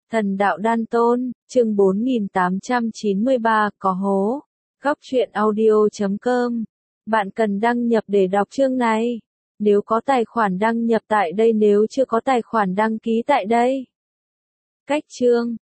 Thần đạo đan tôn, chương 4893, có hố. Góc truyện audio.com. Bạn cần đăng nhập để đọc chương này. Nếu có tài khoản đăng nhập tại đây, nếu chưa có tài khoản đăng ký tại đây. Cách chương.